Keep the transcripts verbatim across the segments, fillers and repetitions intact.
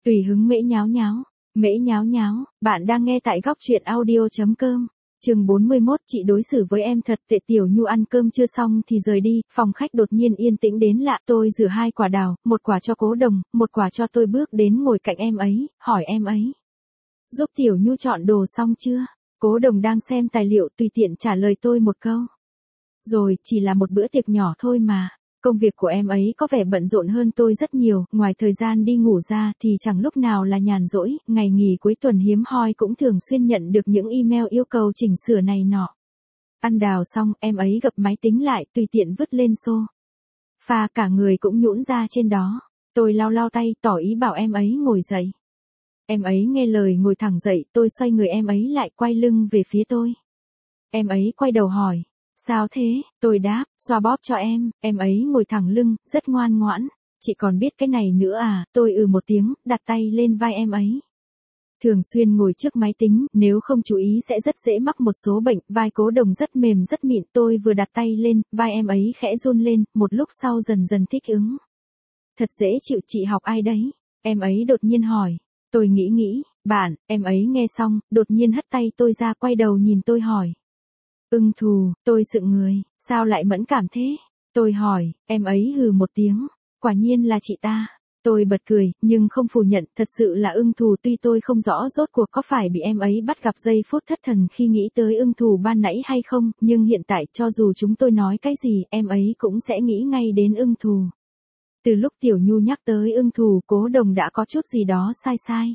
Tùy hứng mễ nháo nháo, mễ nháo nháo, bạn đang nghe tại góc truyện audio.com. Chương bốn mươi mốt, chị đối xử với em thật tệ. Tiểu Nhu ăn cơm chưa xong thì rời đi, phòng khách đột nhiên yên tĩnh đến lạ. Tôi rửa hai quả đào, một quả cho Cố Đồng, một quả cho tôi, bước đến ngồi cạnh em ấy, hỏi em ấy: giúp Tiểu Nhu chọn đồ xong chưa? Cố Đồng đang xem tài liệu, tùy tiện trả lời tôi một câu: rồi, chỉ là một bữa tiệc nhỏ thôi mà. Công việc của em ấy có vẻ bận rộn hơn tôi rất nhiều, ngoài thời gian đi ngủ ra thì chẳng lúc nào là nhàn rỗi, ngày nghỉ cuối tuần hiếm hoi cũng thường xuyên nhận được những email yêu cầu chỉnh sửa này nọ. Ăn đào xong, em ấy gập máy tính lại, tùy tiện vứt lên sofa, cả người cũng nhũn ra trên đó. Tôi lau lau tay, tỏ ý bảo em ấy ngồi dậy. Em ấy nghe lời ngồi thẳng dậy, tôi xoay người em ấy lại, quay lưng về phía tôi. Em ấy quay đầu hỏi: sao thế? Tôi đáp: xoa bóp cho em. Em ấy ngồi thẳng lưng, rất ngoan ngoãn. Chị còn biết cái này nữa à? Tôi ừ một tiếng, đặt tay lên vai em ấy. Thường xuyên ngồi trước máy tính, nếu không chú ý sẽ rất dễ mắc một số bệnh. Vai Cố Đồng rất mềm rất mịn, tôi vừa đặt tay lên, vai em ấy khẽ run lên, một lúc sau dần dần thích ứng. Thật dễ chịu, chị học ai đấy? Em ấy đột nhiên hỏi. Tôi nghĩ nghĩ, bạn. Em ấy nghe xong, đột nhiên hất tay tôi ra, quay đầu nhìn tôi hỏi: Ưng Thù. Tôi sững người, sao lại mẫn cảm thế? Tôi hỏi, em ấy hừ một tiếng: quả nhiên là chị ta. Tôi bật cười, nhưng không phủ nhận, thật sự là Ưng Thù. Tuy tôi không rõ rốt cuộc có phải bị em ấy bắt gặp giây phút thất thần khi nghĩ tới Ưng Thù ban nãy hay không, nhưng hiện tại cho dù chúng tôi nói cái gì, em ấy cũng sẽ nghĩ ngay đến Ưng Thù. Từ lúc Tiểu Nhu nhắc tới Ưng Thù, Cố Đồng đã có chút gì đó sai sai.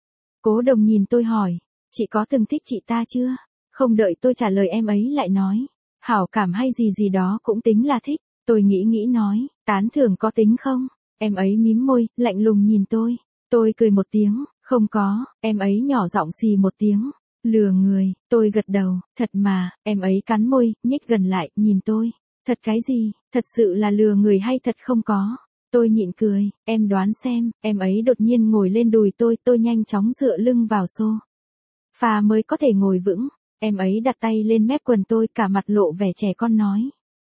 Cố Đồng nhìn tôi hỏi: chị có từng thích chị ta chưa? Không đợi tôi trả lời em ấy lại nói: hảo cảm hay gì gì đó cũng tính là thích. Tôi nghĩ nghĩ nói: tán thưởng có tính không? Em ấy mím môi, lạnh lùng nhìn tôi. Tôi cười một tiếng: không có. Em ấy nhỏ giọng xì một tiếng: lừa người. Tôi gật đầu: thật mà. Em ấy cắn môi, nhích gần lại, nhìn tôi: thật cái gì? Thật sự là lừa người hay thật không có? Tôi nhịn cười: em đoán xem. Em ấy đột nhiên ngồi lên đùi tôi, tôi nhanh chóng dựa lưng vào sofa mới có thể ngồi vững. Em ấy đặt tay lên mép quần tôi, cả mặt lộ vẻ trẻ con nói: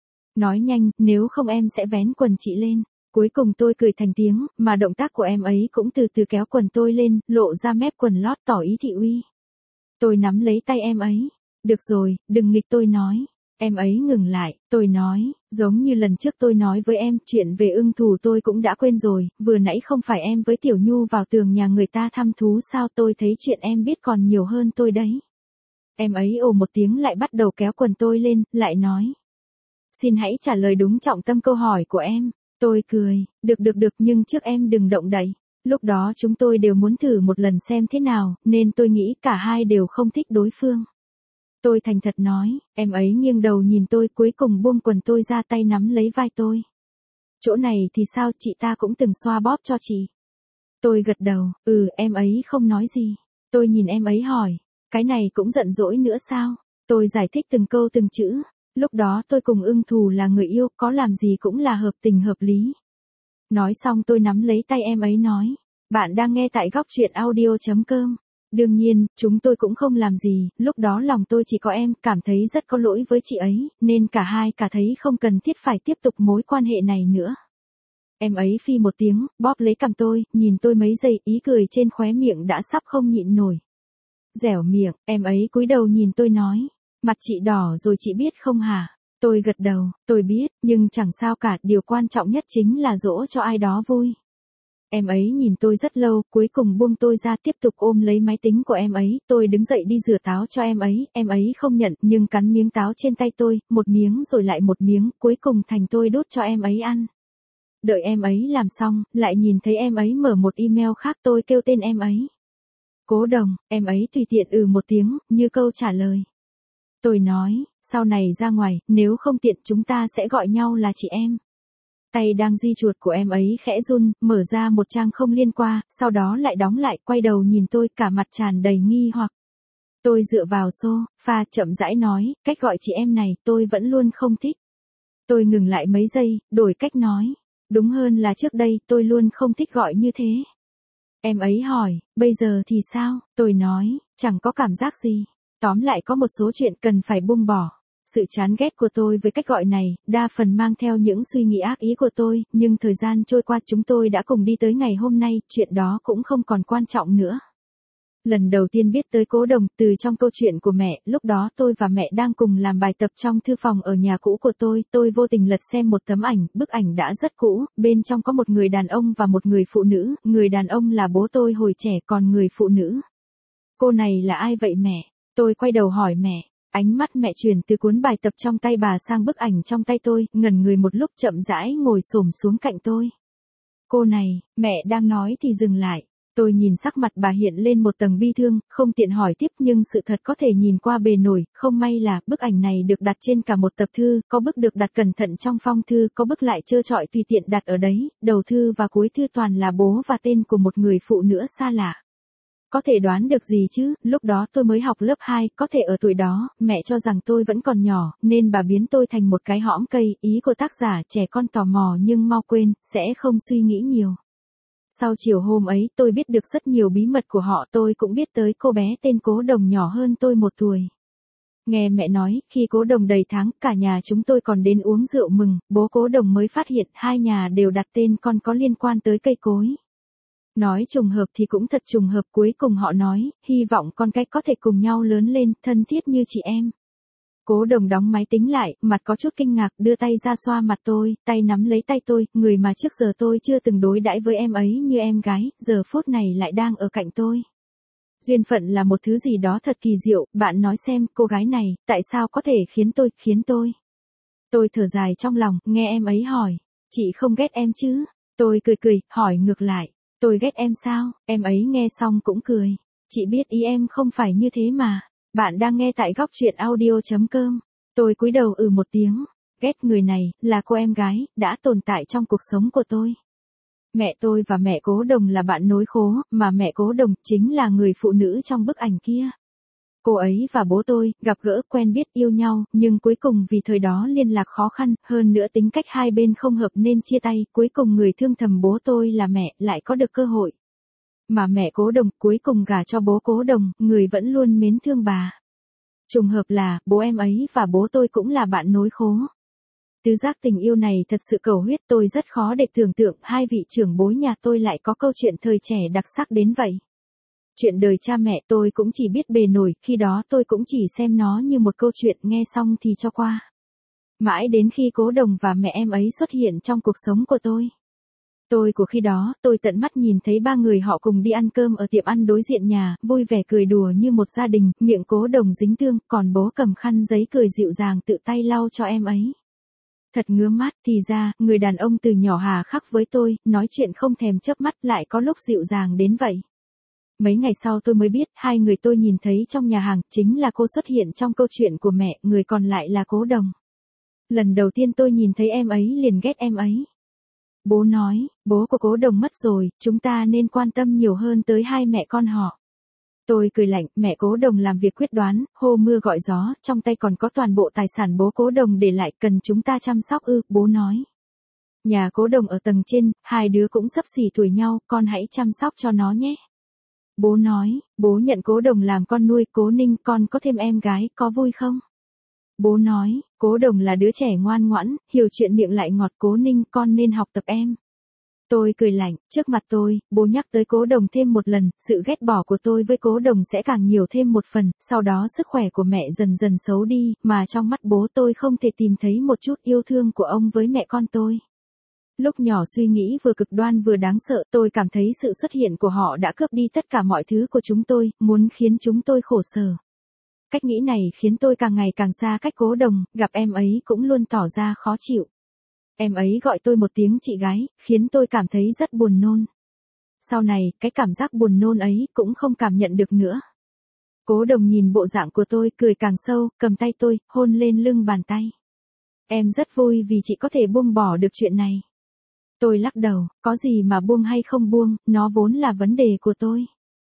nói nhanh, nếu không em sẽ vén quần chị lên. Cuối cùng tôi cười thành tiếng, mà động tác của em ấy cũng từ từ kéo quần tôi lên, lộ ra mép quần lót, tỏ ý thị uy. Tôi nắm lấy tay em ấy. Được rồi, đừng nghịch, tôi nói. Em ấy ngừng lại, tôi nói: giống như lần trước tôi nói với em, chuyện về Ưng Thù tôi cũng đã quên rồi, vừa nãy không phải em với Tiểu Nhu vào tường nhà người ta thăm thú sao? Tôi thấy chuyện em biết còn nhiều hơn tôi đấy. Em ấy ồ một tiếng, lại bắt đầu kéo quần tôi lên, lại nói: xin hãy trả lời đúng trọng tâm câu hỏi của em. Tôi cười: được được được, nhưng trước em đừng động đậy. Lúc đó chúng tôi đều muốn thử một lần xem thế nào, nên tôi nghĩ cả hai đều không thích đối phương. Tôi thành thật nói. Em ấy nghiêng đầu nhìn tôi, cuối cùng buông quần tôi ra, tay nắm lấy vai tôi. Chỗ này thì sao, chị ta cũng từng xoa bóp cho chị. Tôi gật đầu: ừ. Em ấy không nói gì. Tôi nhìn em ấy hỏi: cái này cũng giận dỗi nữa sao? Tôi giải thích từng câu từng chữ. Lúc đó tôi cùng Ưng Thù là người yêu, có làm gì cũng là hợp tình hợp lý. Nói xong tôi nắm lấy tay em ấy nói: bạn đang nghe tại góc truyện audio.com. Đương nhiên, chúng tôi cũng không làm gì, lúc đó lòng tôi chỉ có em, cảm thấy rất có lỗi với chị ấy, nên cả hai cả thấy không cần thiết phải tiếp tục mối quan hệ này nữa. Em ấy phi một tiếng, bóp lấy cằm tôi, nhìn tôi mấy giây, ý cười trên khóe miệng đã sắp không nhịn nổi. Dẻo miệng, em ấy cúi đầu nhìn tôi nói: mặt chị đỏ rồi chị biết không hả? Tôi gật đầu: tôi biết, nhưng chẳng sao cả, điều quan trọng nhất chính là dỗ cho ai đó vui. Em ấy nhìn tôi rất lâu, cuối cùng buông tôi ra, tiếp tục ôm lấy máy tính của em ấy. Tôi đứng dậy đi rửa táo cho em ấy, em ấy không nhận, nhưng cắn miếng táo trên tay tôi, một miếng rồi lại một miếng, cuối cùng thành tôi đút cho em ấy ăn. Đợi em ấy làm xong, lại nhìn thấy em ấy mở một email khác, tôi kêu tên em ấy: Cố Đồng. Em ấy tùy tiện ừ một tiếng, như câu trả lời. Tôi nói: sau này ra ngoài, nếu không tiện chúng ta sẽ gọi nhau là chị em. Tay đang di chuột của em ấy khẽ run, mở ra một trang không liên quan, sau đó lại đóng lại, quay đầu nhìn tôi, cả mặt tràn đầy nghi hoặc. Tôi dựa vào sofa, chậm rãi nói: cách gọi chị em này, tôi vẫn luôn không thích. Tôi ngừng lại mấy giây, đổi cách nói: đúng hơn là trước đây, tôi luôn không thích gọi như thế. Em ấy hỏi: bây giờ thì sao? Tôi nói: chẳng có cảm giác gì. Tóm lại có một số chuyện cần phải buông bỏ. Sự chán ghét của tôi với cách gọi này, đa phần mang theo những suy nghĩ ác ý của tôi, nhưng thời gian trôi qua chúng tôi đã cùng đi tới ngày hôm nay, chuyện đó cũng không còn quan trọng nữa. Lần đầu tiên biết tới Cố Đồng từ trong câu chuyện của mẹ, lúc đó tôi và mẹ đang cùng làm bài tập trong thư phòng ở nhà cũ của tôi, tôi vô tình lật xem một tấm ảnh, bức ảnh đã rất cũ, bên trong có một người đàn ông và một người phụ nữ, người đàn ông là bố tôi hồi trẻ còn người phụ nữ. Cô này là ai vậy mẹ? Tôi quay đầu hỏi mẹ. Ánh mắt mẹ chuyển từ cuốn bài tập trong tay bà sang bức ảnh trong tay tôi, ngẩn người một lúc chậm rãi ngồi xổm xuống cạnh tôi. Cô này, mẹ đang nói thì dừng lại. Tôi nhìn sắc mặt bà hiện lên một tầng bi thương, không tiện hỏi tiếp nhưng sự thật có thể nhìn qua bề nổi, không may là bức ảnh này được đặt trên cả một tập thư, có bức được đặt cẩn thận trong phong thư, có bức lại trơ trọi tùy tiện đặt ở đấy, đầu thư và cuối thư toàn là bố và tên của một người phụ nữ xa lạ. Có thể đoán được gì chứ, lúc đó tôi mới học lớp hai, có thể ở tuổi đó, mẹ cho rằng tôi vẫn còn nhỏ, nên bà biến tôi thành một cái hõm cây, ý của tác giả trẻ con tò mò nhưng mau quên, sẽ không suy nghĩ nhiều. Sau chiều hôm ấy tôi biết được rất nhiều bí mật của họ, tôi cũng biết tới cô bé tên Cố Đồng nhỏ hơn tôi một tuổi. Nghe mẹ nói, khi Cố Đồng đầy tháng, cả nhà chúng tôi còn đến uống rượu mừng, bố Cố Đồng mới phát hiện hai nhà đều đặt tên con có liên quan tới cây cối. Nói trùng hợp thì cũng thật trùng hợp, cuối cùng họ nói, hy vọng con cái có thể cùng nhau lớn lên, thân thiết như chị em. Cố Đồng đóng máy tính lại, mặt có chút kinh ngạc, đưa tay ra xoa mặt tôi, tay nắm lấy tay tôi, người mà trước giờ tôi chưa từng đối đãi với em ấy như em gái, giờ phút này lại đang ở cạnh tôi. Duyên phận là một thứ gì đó thật kỳ diệu, bạn nói xem, cô gái này, tại sao có thể khiến tôi, khiến tôi. Tôi thở dài trong lòng, nghe em ấy hỏi, chị không ghét em chứ? Tôi cười cười, hỏi ngược lại, tôi ghét em sao? Em ấy nghe xong cũng cười, chị biết ý em không phải như thế mà. Bạn đang nghe tại góc truyện audio chấm com. Tôi cúi đầu ừ một tiếng. Ghét người này, là cô em gái, đã tồn tại trong cuộc sống của tôi. Mẹ tôi và mẹ Cố Đồng là bạn nối khố, mà mẹ Cố Đồng chính là người phụ nữ trong bức ảnh kia. Cô ấy và bố tôi, gặp gỡ, quen biết, yêu nhau, nhưng cuối cùng vì thời đó liên lạc khó khăn, hơn nữa tính cách hai bên không hợp nên chia tay, cuối cùng người thương thầm bố tôi là mẹ, lại có được cơ hội. Mà mẹ Cố Đồng cuối cùng gả cho bố Cố Đồng, người vẫn luôn mến thương bà. Trùng hợp là, bố em ấy và bố tôi cũng là bạn nối khố. Tứ giác tình yêu này thật sự cầu huyết, tôi rất khó để tưởng tượng hai vị trưởng bối nhà tôi lại có câu chuyện thời trẻ đặc sắc đến vậy. Chuyện đời cha mẹ tôi cũng chỉ biết bề nổi, khi đó tôi cũng chỉ xem nó như một câu chuyện nghe xong thì cho qua. Mãi đến khi Cố Đồng và mẹ em ấy xuất hiện trong cuộc sống của tôi. Tôi của khi đó, tôi tận mắt nhìn thấy ba người họ cùng đi ăn cơm ở tiệm ăn đối diện nhà, vui vẻ cười đùa như một gia đình, miệng Cố Đồng dính tương, còn bố cầm khăn giấy cười dịu dàng tự tay lau cho em ấy. Thật ngứa mắt, thì ra, người đàn ông từ nhỏ hà khắc với tôi, nói chuyện không thèm chớp mắt lại có lúc dịu dàng đến vậy. Mấy ngày sau tôi mới biết, hai người tôi nhìn thấy trong nhà hàng, chính là cô xuất hiện trong câu chuyện của mẹ, người còn lại là Cố Đồng. Lần đầu tiên tôi nhìn thấy em ấy liền ghét em ấy. Bố nói, bố của Cố Đồng mất rồi, chúng ta nên quan tâm nhiều hơn tới hai mẹ con họ. Tôi cười lạnh, mẹ Cố Đồng làm việc quyết đoán, hô mưa gọi gió, trong tay còn có toàn bộ tài sản bố Cố Đồng để lại, cần chúng ta chăm sóc ư, bố nói. Nhà Cố Đồng ở tầng trên, hai đứa cũng xấp xỉ tuổi nhau, con hãy chăm sóc cho nó nhé. Bố nói, bố nhận Cố Đồng làm con nuôi, Cố Ninh, con có thêm em gái, có vui không? Bố nói, Cố Đồng là đứa trẻ ngoan ngoãn, hiểu chuyện miệng lại ngọt, Cố Ninh, con nên học tập em. Tôi cười lạnh, trước mặt tôi, bố nhắc tới Cố Đồng thêm một lần, sự ghét bỏ của tôi với Cố Đồng sẽ càng nhiều thêm một phần, sau đó sức khỏe của mẹ dần dần xấu đi, mà trong mắt bố tôi không thể tìm thấy một chút yêu thương của ông với mẹ con tôi. Lúc nhỏ suy nghĩ vừa cực đoan vừa đáng sợ, tôi cảm thấy sự xuất hiện của họ đã cướp đi tất cả mọi thứ của chúng tôi, muốn khiến chúng tôi khổ sở. Cách nghĩ này khiến tôi càng ngày càng xa cách Cố Đồng, gặp em ấy cũng luôn tỏ ra khó chịu. Em ấy gọi tôi một tiếng chị gái, khiến tôi cảm thấy rất buồn nôn. Sau này, cái cảm giác buồn nôn ấy cũng không cảm nhận được nữa. Cố Đồng nhìn bộ dạng của tôi, cười càng sâu, cầm tay tôi, hôn lên lưng bàn tay. Em rất vui vì chị có thể buông bỏ được chuyện này. Tôi lắc đầu, có gì mà buông hay không buông, nó vốn là vấn đề của tôi.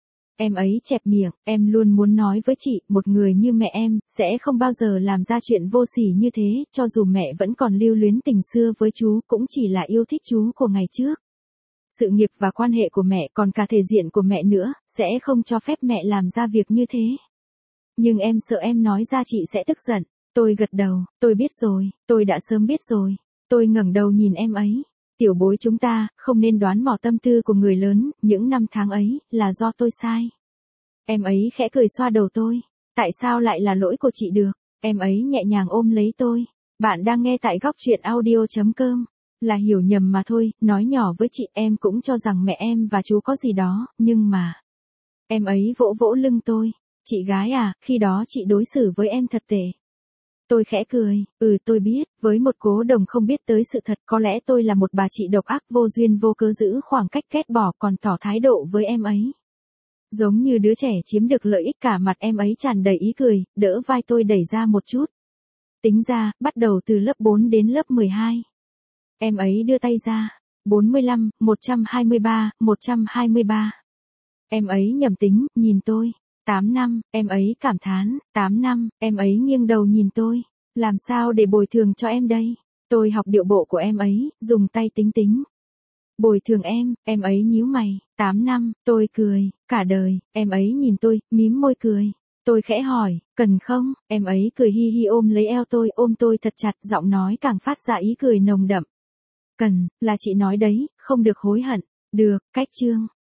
Em ấy chẹp miệng, em luôn muốn nói với chị, một người như mẹ em, sẽ không bao giờ làm ra chuyện vô sỉ như thế, cho dù mẹ vẫn còn lưu luyến tình xưa với chú, cũng chỉ là yêu thích chú của ngày trước. Sự nghiệp và quan hệ của mẹ còn cả thể diện của mẹ nữa, sẽ không cho phép mẹ làm ra việc như thế. Nhưng em sợ em nói ra chị sẽ tức giận. Tôi gật đầu, tôi biết rồi, tôi đã sớm biết rồi. Tôi ngẩng đầu nhìn em ấy. Tiểu bối chúng ta, không nên đoán mò tâm tư của người lớn, những năm tháng ấy, là do tôi sai. Em ấy khẽ cười xoa đầu tôi. Tại sao lại là lỗi của chị được? Em ấy nhẹ nhàng ôm lấy tôi. Bạn đang nghe tại góc truyện audio.com. Là hiểu nhầm mà thôi, nói nhỏ với chị, em cũng cho rằng mẹ em và chú có gì đó, nhưng mà... Em ấy vỗ vỗ lưng tôi. Chị gái à, khi đó chị đối xử với em thật tệ. Tôi khẽ cười, ừ tôi biết, với một cố đồng không biết tới sự thật, có lẽ tôi là một bà chị độc ác vô duyên vô cớ giữ khoảng cách ghét bỏ còn tỏ thái độ với em ấy. Giống như đứa trẻ chiếm được lợi ích, cả mặt em ấy tràn đầy ý cười, đỡ vai tôi đẩy ra một chút. Tính ra, bắt đầu từ lớp bốn đến lớp mười hai. Em ấy đưa tay ra. bốn mươi lăm, một trăm hai mươi ba, một trăm hai mươi ba. Em ấy nhầm tính, nhìn tôi. tám năm, em ấy cảm thán. tám năm, em ấy nghiêng đầu nhìn tôi. Làm sao để bồi thường cho em đây? Tôi học điệu bộ của em ấy, dùng tay tính tính. Bồi thường em, em ấy nhíu mày. tám năm, tôi cười. Cả đời, em ấy nhìn tôi, mím môi cười. Tôi khẽ hỏi, cần không? Em ấy cười hi hi ôm lấy eo tôi, ôm tôi thật chặt, giọng nói càng phát ra ý cười nồng đậm. Cần, là chị nói đấy, không được hối hận. Được, cách chương.